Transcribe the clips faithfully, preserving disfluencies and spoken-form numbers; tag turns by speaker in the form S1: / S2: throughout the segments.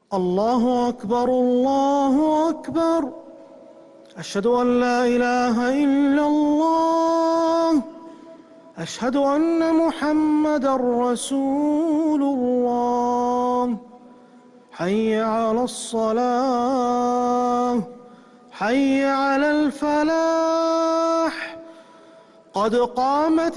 S1: الله أكبر الله أكبر. أشهد أن لا إله إلا الله. أشهد أن محمدًا رسول الله. حي على الصلاة، حي على الفلاح، قد قامت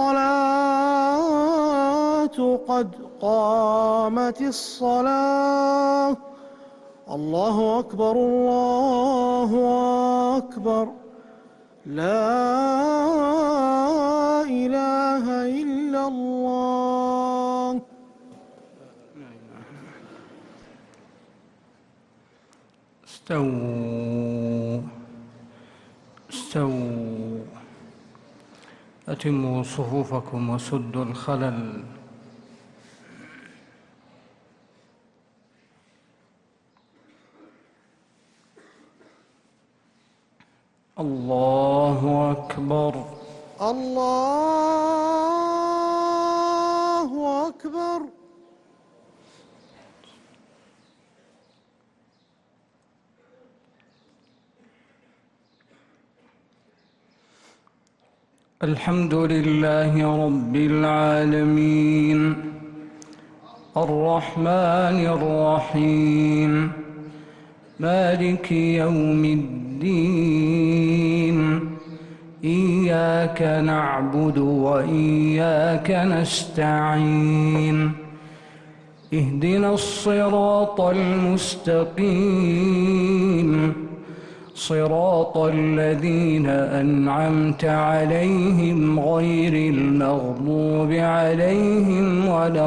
S1: الصلاة، قد قامت الصلاة. الله أكبر الله أكبر. لا إله إلا الله.
S2: استووا استووا أتموا صفوفكم وسدوا الخلل. الله أكبر
S1: الله أكبر.
S2: الحمد لله رب العالمين الرحمن الرحيم مالك يوم الدين. إياك نعبد وإياك نستعين. اهدنا الصراط المستقيم صراط الذين أنعمت عليهم غير المغضوب عليهم ولا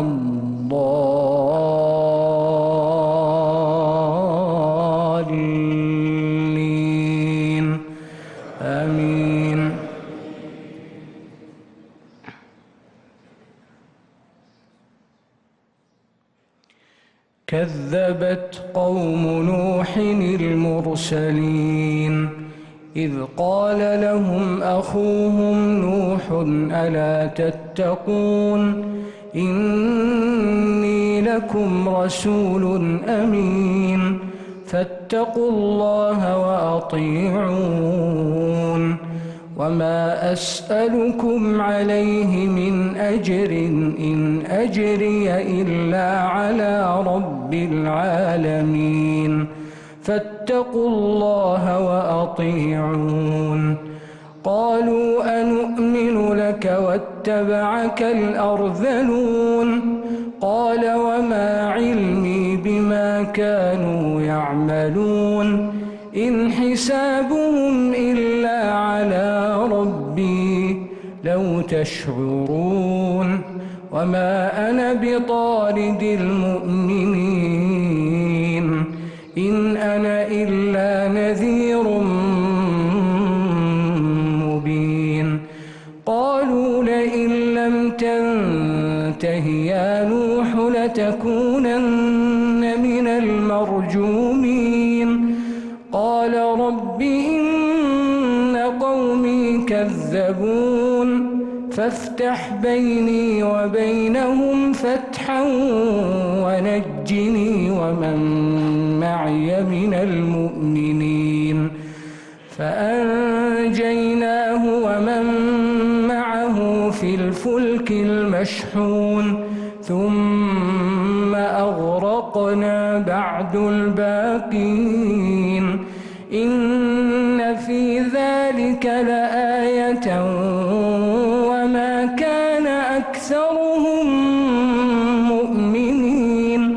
S2: الضالين. آمين. كذبت قوم نوح المرسلين إذ قال لهم أخوهم نوح ألا تتقون إني لكم رسول أمين فاتقوا الله وأطيعون وما أسألكم عليه من أجر إن أجري إلا على رب العالمين فاتقوا الله وأطيعون. قالوا أنؤمن لك واتبعك الأرذلون قال وما علمي بما كانوا يعملون إن حسابهم إلا على ربي لو تشعرون وما أنا بطارد المؤمنين إن أنا إلا نذير مبين. قالوا لئن لم تنته يا نوح لتكونن من المرجومين. قال رب إن قومي كذبون فافتح بيني وبينهم فتحا ونجني ومن معي من المؤمنين. فأنجيناه ومن معه في الفلك المشحون ثم أغرقنا بعد الباقين. إن في ذلك لآية وما كان أكثرهم مؤمنين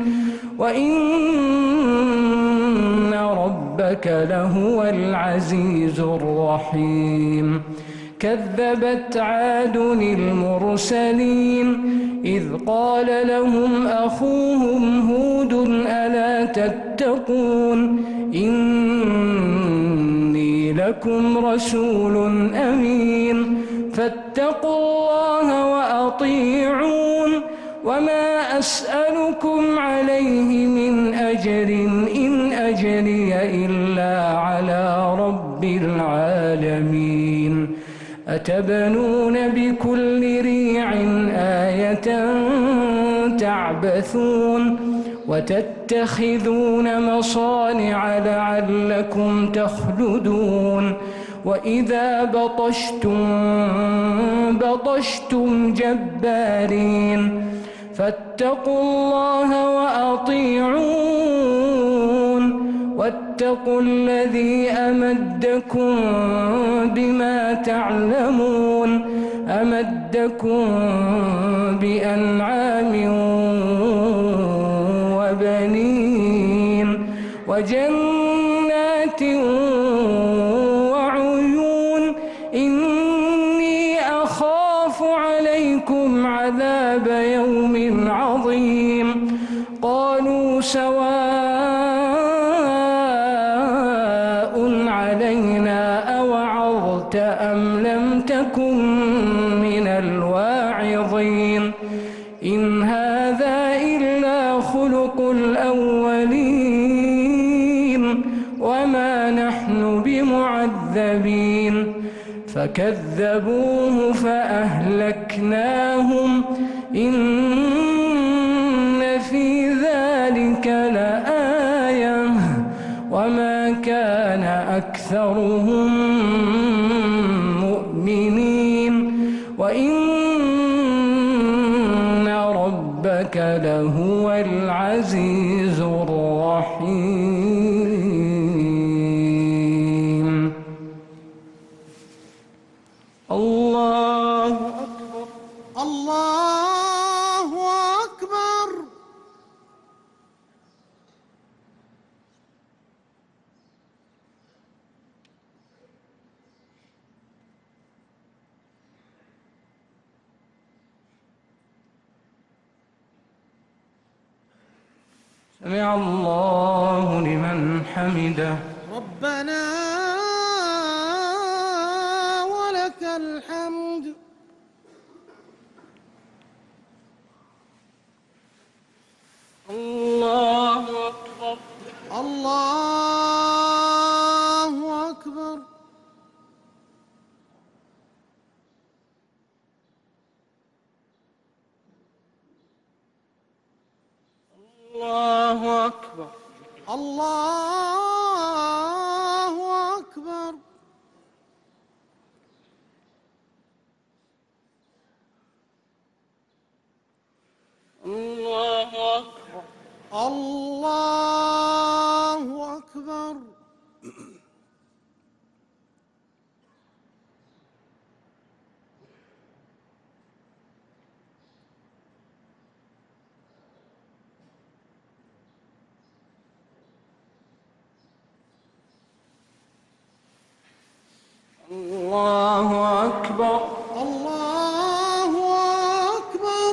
S2: وإن ربك لهو العزيز الرحيم. كذبت عاد المرسلين إذ قال لهم أخوهم هود ألا تتقون إني لكم رسول أمين فاتقوا الله وأطيعون وما أسألكم عليه من أجر إن أجري إلا على رب العالمين. أتبنون بكل ريع آية تعبدون تعبثون وتتخذون مصانع لعلكم تخلدون وإذا بطشتم بطشتم جبارين فاتقوا الله وأطيعون واتقوا الذي أمدكم بما تعلمون أمدكم بأنعام وبنين وجنات وعيون إني أخاف عليكم عذاب يوم عظيم قالوا سواء علينا أوعظت أم لم تكن من الواعظين إن هذا إلا خلق الأولين وما نحن بمعذبين فكذبوه فأهلكناهم إن في ذلك لآية وما كان أكثرهم مؤمنين وإن ربك لهو العزيز الرحيم الله أكبر
S1: الله أكبر.
S2: سمع الله لمن حمده
S1: ربنا ولك الحمد.
S2: الله أكبر
S1: الله أكبر.
S2: الله أكبر
S1: الله أكبر.
S2: الله أكبر
S1: الله أكبر.
S2: الله أكبر
S1: الله أكبر.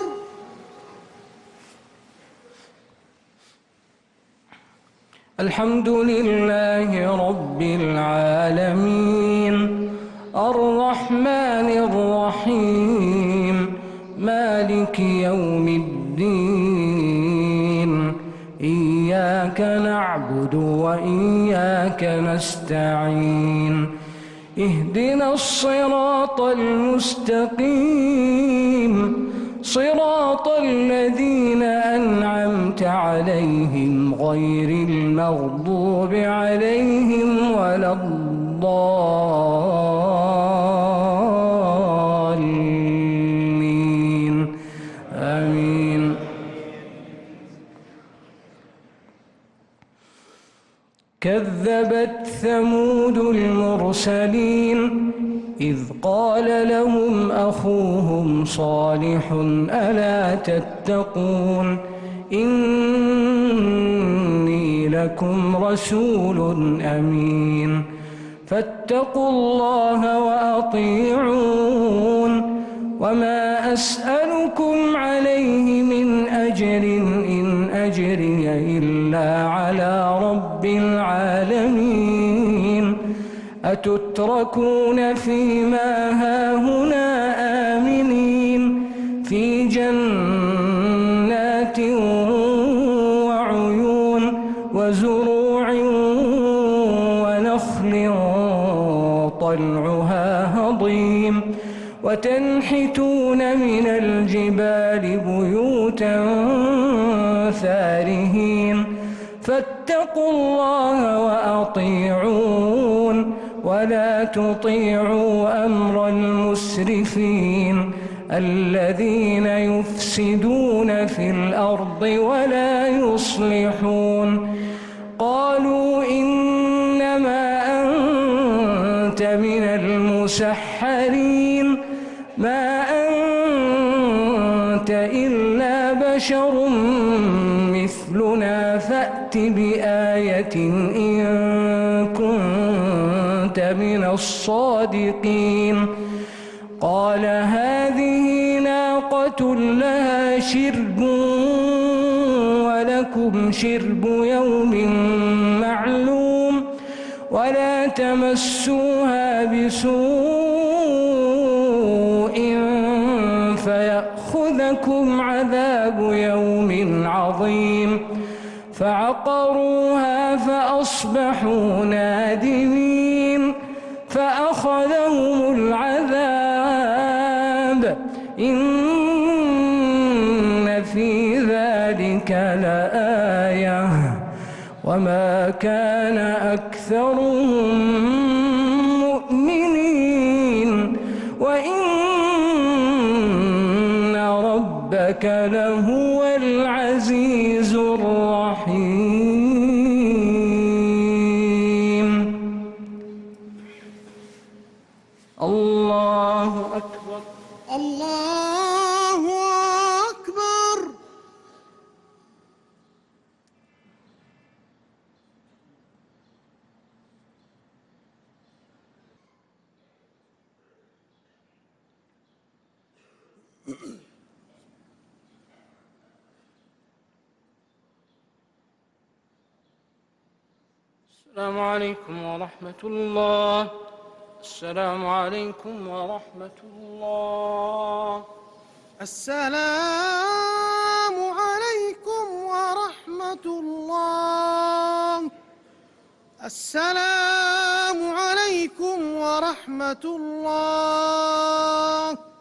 S2: الحمد لله رب العالمين الرحمن الرحيم مالك يوم الدين إياك نعبد وإياك نستعين اهدنا الصراط المستقيم صراط الذين أنعمت عليهم غير المغضوب عليهم ولا الضالين آمين. كذبت ثمود المرسلين إذ قال لهم أخوهم صالح ألا تتقون إني لكم رسول أمين فاتقوا الله وأطيعون وما أسألكم عليه من أجر إن أجري إلا على رب العالمين أتتركون فيما هاهنا آمنين في جنات وعيون وزروع ونخل طلعها هضيم وتنحتون من الجبال بيوتا فارهين فاتقوا الله وأطيعون ولا تطيعوا أمر المسرفين الذين يفسدون في الأرض ولا يصلحون. قالوا إنما أنت من المسحرين ما أنت إلا بشر مثلنا فأت بآية إن كنت من الصادقين. قال هذه ناقة لها شرب ولكم شرب يوم معلوم ولا تمسوها بسوء فيأخذكم عذاب يوم عظيم. فعقروها فأصبحوا نادمين فأخذهم العذاب إن في ذلك لآية وما كان أكثرهم مؤمنين وإن ربك لهو العزيز الرحيم. الله أكبر.
S1: الله أكبر.
S2: السلام عليكم ورحمة الله. السلام عليكم ورحمة الله.
S1: السلام عليكم ورحمة الله. السلام عليكم ورحمة الله.